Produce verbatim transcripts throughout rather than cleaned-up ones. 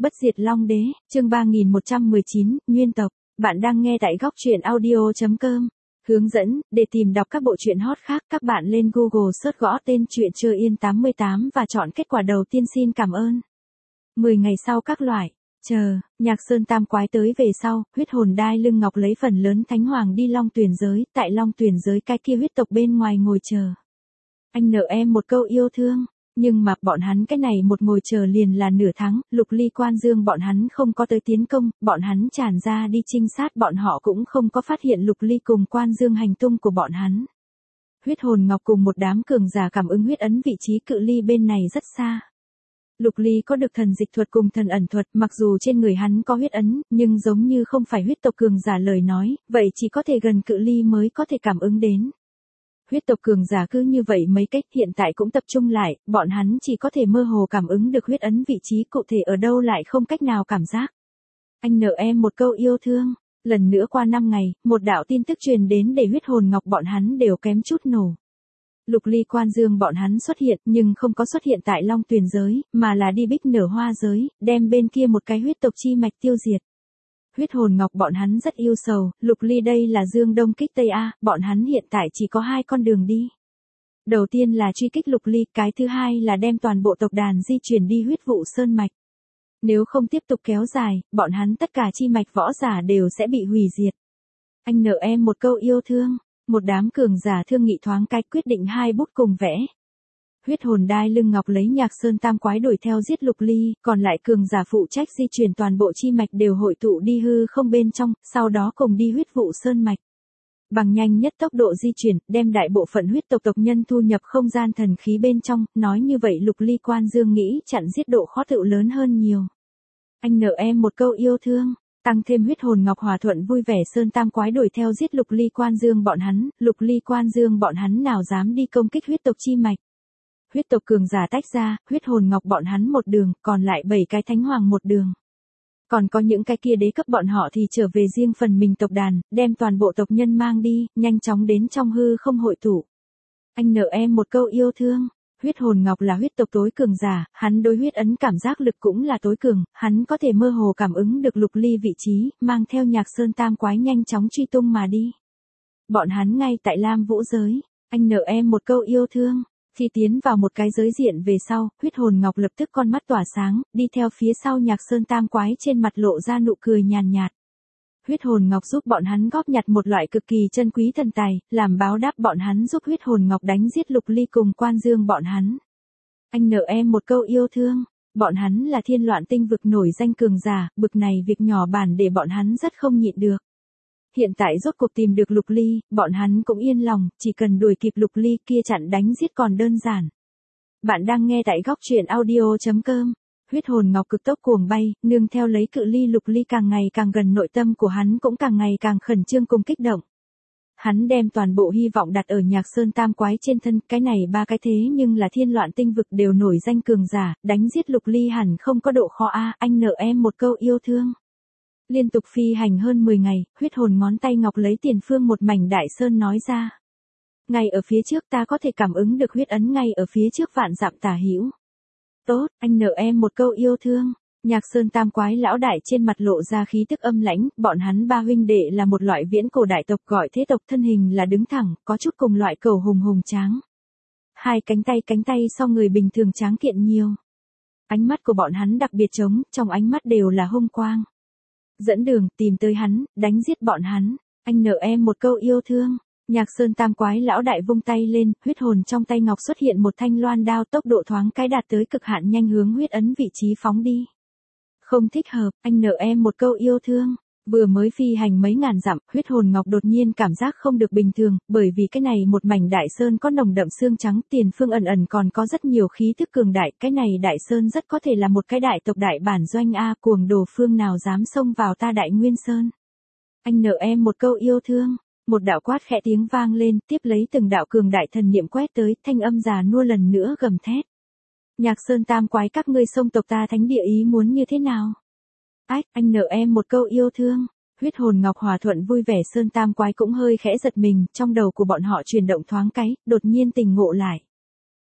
Bất diệt Long Đế, chương ba nghìn một trăm mười chín, Nguyên tộc. Bạn đang nghe tại góc truyện audio chấm com. Hướng dẫn, để tìm đọc các bộ truyện hot khác, các bạn lên Google search gõ tên truyện Chưa Yên tám mươi tám và chọn kết quả đầu tiên. Xin cảm ơn. mười ngày sau các loại. Chờ, Nhạc Sơn Tam Quái tới về sau, huyết hồn đai lưng ngọc lấy phần lớn thánh hoàng đi Long Tuyển giới, tại Long Tuyển giới cái kia huyết tộc bên ngoài ngồi chờ. Anh nợ em một câu yêu thương. Nhưng mà bọn hắn cái này một ngồi chờ liền là nửa tháng, Lục Ly Quan Dương bọn hắn không có tới tiến công, bọn hắn tràn ra đi trinh sát, bọn họ cũng không có phát hiện Lục Ly cùng Quan Dương hành tung của bọn hắn. Huyết hồn ngọc cùng một đám cường giả cảm ứng huyết ấn vị trí cự ly bên này rất xa. Lục Ly có được thần dịch thuật cùng thần ẩn thuật, mặc dù trên người hắn có huyết ấn, nhưng giống như không phải huyết tộc cường giả lời nói, vậy chỉ có thể gần cự ly mới có thể cảm ứng đến. Huyết tộc cường giả cứ như vậy mấy cách hiện tại cũng tập trung lại, bọn hắn chỉ có thể mơ hồ cảm ứng được huyết ấn vị trí cụ thể ở đâu lại không cách nào cảm giác. Anh nợ em một câu yêu thương. Lần nữa qua năm ngày, một đạo tin tức truyền đến để huyết hồn ngọc bọn hắn đều kém chút nổ. Lục Ly Quan Dương bọn hắn xuất hiện nhưng không có xuất hiện tại Long Tuyền giới, mà là đi Bích Nở Hoa giới, đem bên kia một cái huyết tộc chi mạch tiêu diệt. Huyết hồn ngọc bọn hắn rất yêu sầu, Lục Ly đây là dương đông kích tây A, bọn hắn hiện tại chỉ có hai con đường đi. Đầu tiên là truy kích Lục Ly, cái thứ hai là đem toàn bộ tộc đàn di chuyển đi huyết vụ sơn mạch. Nếu không tiếp tục kéo dài, bọn hắn tất cả chi mạch võ giả đều sẽ bị hủy diệt. Anh nợ em một câu yêu thương, một đám cường giả thương nghị thoáng cái quyết định hai bút cùng vẽ. Huyết hồn đai lưng ngọc lấy Nhạc Sơn Tam Quái đuổi theo giết Lục Ly, còn lại cường giả phụ trách di chuyển toàn bộ chi mạch đều hội tụ đi hư không bên trong, sau đó cùng đi huyết vụ sơn mạch. Bằng nhanh nhất tốc độ di chuyển, đem đại bộ phận huyết tộc tộc nhân thu nhập không gian thần khí bên trong, nói như vậy Lục Ly Quan Dương nghĩ chặn giết độ khó tựu lớn hơn nhiều. Anh nợ em một câu yêu thương. Tăng thêm huyết hồn ngọc hòa thuận vui vẻ Sơn Tam Quái đuổi theo giết Lục Ly Quan Dương bọn hắn, Lục Ly Quan Dương bọn hắn nào dám đi công kích huyết tộc chi mạch. Huyết tộc cường giả tách ra, huyết hồn ngọc bọn hắn một đường, còn lại bảy cái thánh hoàng một đường. Còn có những cái kia đế cấp bọn họ thì trở về riêng phần mình tộc đàn, đem toàn bộ tộc nhân mang đi, nhanh chóng đến trong hư không hội tụ. Anh nợ em một câu yêu thương. Huyết hồn ngọc là huyết tộc tối cường giả, hắn đối huyết ấn cảm giác lực cũng là tối cường, hắn có thể mơ hồ cảm ứng được Lục Ly vị trí, mang theo Nhạc Sơn Tam Quái nhanh chóng truy tung mà đi. Bọn hắn ngay tại Lam Vũ giới, anh nợ em một câu yêu thương. Khi tiến vào một cái giới diện về sau, huyết hồn ngọc lập tức con mắt tỏa sáng, đi theo phía sau Nhạc Sơn Tam Quái trên mặt lộ ra nụ cười nhàn nhạt. Huyết hồn ngọc giúp bọn hắn góp nhặt một loại cực kỳ chân quý thần tài, làm báo đáp bọn hắn giúp huyết hồn ngọc đánh giết Lục Ly cùng Quan Dương bọn hắn. Anh nợ em một câu yêu thương. Bọn hắn là thiên loạn tinh vực nổi danh cường giả, bực này việc nhỏ bản để bọn hắn rất không nhịn được. Hiện tại rốt cuộc tìm được Lục Ly, bọn hắn cũng yên lòng, chỉ cần đuổi kịp Lục Ly kia chặn đánh giết còn đơn giản. Bạn đang nghe tại góc truyện audio chấm com. Huyết hồn ngọc cực tốc cuồng bay, nương theo lấy cự ly Lục Ly càng ngày càng gần, nội tâm của hắn cũng càng ngày càng khẩn trương cùng kích động. Hắn đem toàn bộ hy vọng đặt ở Nhạc Sơn Tam Quái trên thân, cái này ba cái thế nhưng là thiên loạn tinh vực đều nổi danh cường giả, đánh giết Lục Ly hẳn không có độ khó a, anh nợ em một câu yêu thương. Liên tục phi hành hơn mười ngày, huyết hồn ngón tay ngọc lấy tiền phương một mảnh đại sơn nói ra. Ngay ở phía trước ta có thể cảm ứng được huyết ấn ngay ở phía trước vạn dặm tả hữu. Tốt, anh nợ em một câu yêu thương. Nhạc Sơn Tam Quái lão đại trên mặt lộ ra khí tức âm lãnh, bọn hắn ba huynh đệ là một loại viễn cổ đại tộc gọi thế tộc, thân hình là đứng thẳng, có chút cùng loại cẩu hùng hùng tráng. Hai cánh tay cánh tay so người bình thường tráng kiện nhiều. Ánh mắt của bọn hắn đặc biệt trống, trong ánh mắt đều là hung quang. Dẫn đường, tìm tới hắn, đánh giết bọn hắn. Anh nợ em một câu yêu thương. Nhạc Sơn Tam Quái lão đại vung tay lên, huyết hồn trong tay ngọc xuất hiện một thanh loan đao, tốc độ thoáng cái đạt tới cực hạn, nhanh hướng huyết ấn vị trí phóng đi. Không thích hợp, anh nợ em một câu yêu thương. Vừa mới phi hành mấy ngàn dặm, huyết hồn ngọc đột nhiên cảm giác không được bình thường, bởi vì cái này một mảnh đại sơn có nồng đậm xương trắng, tiền phương ẩn ẩn còn có rất nhiều khí thức cường đại, cái này đại sơn rất có thể là một cái đại tộc đại bản doanh a, cuồng đồ phương nào dám xông vào ta Đại Nguyên Sơn. Anh nợ em một câu yêu thương. Một đạo quát khẽ tiếng vang lên, tiếp lấy từng đạo cường đại thần niệm quét tới, thanh âm già nua lần nữa gầm thét. Nhạc Sơn Tam Quái các ngươi xông tộc ta thánh địa ý muốn như thế nào? Ách, anh nợ em một câu yêu thương. Huyết hồn ngọc hòa thuận vui vẻ Sơn Tam Quái cũng hơi khẽ giật mình, trong đầu của bọn họ chuyển động thoáng cái, đột nhiên tỉnh ngộ lại.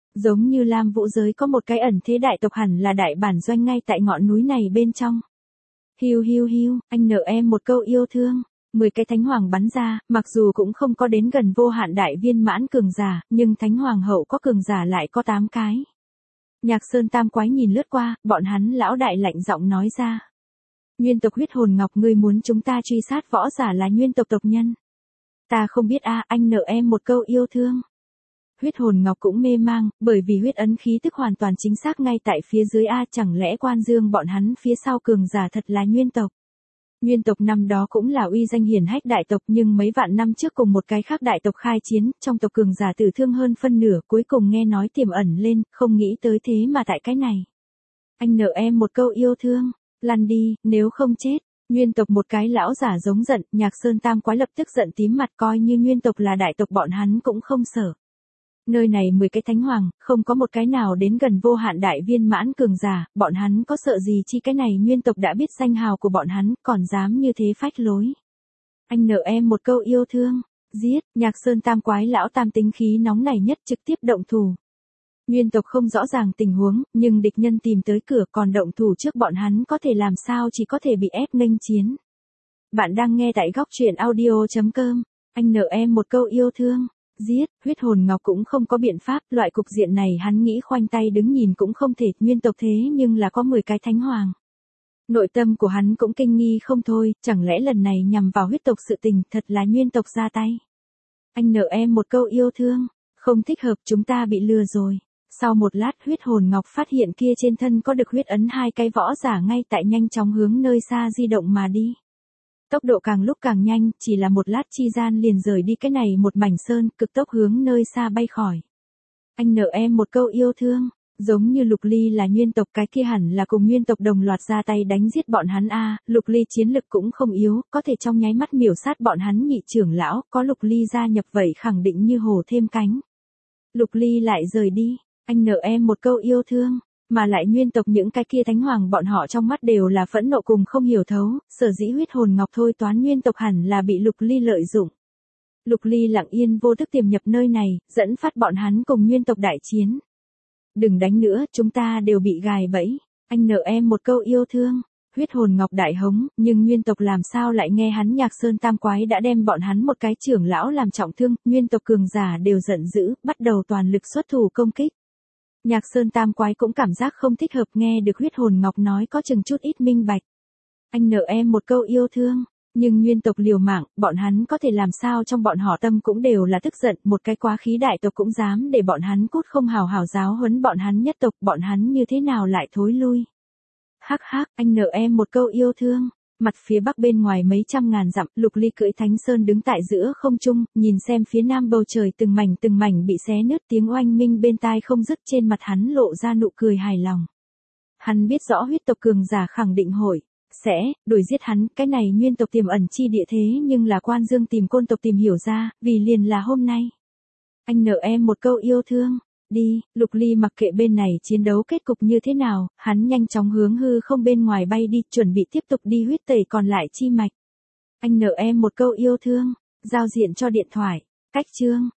Giống như Lam Vũ giới có một cái ẩn thế đại tộc hẳn là đại bản doanh ngay tại ngọn núi này bên trong. Hiu hiu hiu, anh nợ em một câu yêu thương. Mười cái thánh hoàng bắn ra, mặc dù cũng không có đến gần vô hạn đại viên mãn cường giả, nhưng thánh hoàng hậu có cường giả lại có tám cái. Nhạc Sơn Tam Quái nhìn lướt qua, bọn hắn lão đại lạnh giọng nói ra. Nguyên tộc huyết hồn ngọc, ngươi muốn chúng ta truy sát võ giả là nguyên tộc tộc nhân. Ta không biết a, anh nợ em một câu yêu thương. Huyết hồn ngọc cũng mê mang, bởi vì huyết ấn khí tức hoàn toàn chính xác ngay tại phía dưới a, chẳng lẽ Quan Dương bọn hắn phía sau cường giả thật là nguyên tộc. Nguyên tộc năm đó cũng là uy danh hiển hách đại tộc, nhưng mấy vạn năm trước cùng một cái khác đại tộc khai chiến, trong tộc cường giả tử thương hơn phân nửa, cuối cùng nghe nói tiềm ẩn lên, không nghĩ tới thế mà tại cái này. Anh nợ em một câu yêu thương, lăn đi, nếu không chết. Nguyên tộc một cái lão giả giống giận, Nhạc Sơn Tam Quái lập tức giận tím mặt, coi như nguyên tộc là đại tộc bọn hắn cũng không sợ. Nơi này mười cái thánh hoàng, không có một cái nào đến gần vô hạn đại viên mãn cường giả, bọn hắn có sợ gì chi, cái này nguyên tộc đã biết danh hào của bọn hắn, còn dám như thế phách lối. Anh nợ em một câu yêu thương, giết. Nhạc Sơn Tam Quái lão tam tính khí nóng này nhất trực tiếp động thủ. Nguyên tộc không rõ ràng tình huống, nhưng địch nhân tìm tới cửa, còn động thủ trước bọn hắn có thể làm sao, chỉ có thể bị ép nghênh chiến. Bạn đang nghe tại góc truyện audio chấm com. Anh nợ em một câu yêu thương. Giết. Huyết hồn ngọc cũng không có biện pháp, loại cục diện này hắn nghĩ khoanh tay đứng nhìn cũng không thể, nguyên tộc thế nhưng là có mười cái thánh hoàng. Nội tâm của hắn cũng kinh nghi không thôi, chẳng lẽ lần này nhằm vào huyết tộc sự tình, thật là nguyên tộc ra tay. Anh nợ em một câu yêu thương, không thích hợp, chúng ta bị lừa rồi. Sau một lát huyết hồn ngọc phát hiện kia trên thân có được huyết ấn hai cái võ giả ngay tại nhanh chóng hướng nơi xa di động mà đi. Tốc độ càng lúc càng nhanh, chỉ là một lát chi gian liền rời đi cái này một mảnh sơn, cực tốc hướng nơi xa bay khỏi. Anh nợ em một câu yêu thương, giống như Lục Ly là nguyên tộc, cái kia hẳn là cùng nguyên tộc đồng loạt ra tay đánh giết bọn hắn a. Lục Ly chiến lực cũng không yếu, có thể trong nháy mắt miểu sát bọn hắn nhị trưởng lão, có Lục Ly gia nhập vậy khẳng định như hổ thêm cánh. Lục Ly lại rời đi, anh nợ em một câu yêu thương. Mà lại nguyên tộc những cái kia thánh hoàng bọn họ trong mắt đều là phẫn nộ cùng không hiểu thấu, sở dĩ huyết hồn ngọc thôi toán nguyên tộc hẳn là bị Lục Ly lợi dụng. Lục Ly lặng yên vô thức tiềm nhập nơi này, dẫn phát bọn hắn cùng nguyên tộc đại chiến. Đừng đánh nữa, chúng ta đều bị gài bẫy. Anh nợ em một câu yêu thương. Huyết hồn ngọc đại hống, nhưng nguyên tộc làm sao lại nghe hắn. Nhạc Sơn Tam Quái đã đem bọn hắn một cái trưởng lão làm trọng thương, nguyên tộc cường giả đều giận dữ, bắt đầu toàn lực xuất thủ công kích. Nhạc Sơn Tam Quái cũng cảm giác không thích hợp, nghe được huyết hồn ngọc nói có chừng chút ít minh bạch. Anh nợ em một câu yêu thương, nhưng nguyên tộc liều mạng, bọn hắn có thể làm sao, trong bọn họ tâm cũng đều là tức giận, một cái quá khí đại tộc cũng dám để bọn hắn cút, không hào hào giáo huấn bọn hắn nhất tộc, bọn hắn như thế nào lại thối lui. Hắc hắc, anh nợ em một câu yêu thương. Mặt phía bắc bên ngoài mấy trăm ngàn dặm, Lục Ly cưỡi Thánh Sơn đứng tại giữa không trung, nhìn xem phía nam bầu trời từng mảnh từng mảnh bị xé nứt, tiếng oanh minh bên tai không dứt, trên mặt hắn lộ ra nụ cười hài lòng. Hắn biết rõ huyết tộc cường giả khẳng định hội sẽ đuổi giết hắn, cái này nguyên tộc tiềm ẩn chi địa thế nhưng là Quan Dương tìm côn tộc tìm hiểu ra, vì liền là hôm nay. Anh nợ em một câu yêu thương. Đi. Lục Ly mặc kệ bên này chiến đấu kết cục như thế nào, hắn nhanh chóng hướng hư không bên ngoài bay đi, chuẩn bị tiếp tục đi huyết tẩy còn lại chi mạch. Anh nợ em một câu yêu thương, giao diện cho điện thoại, cách chương.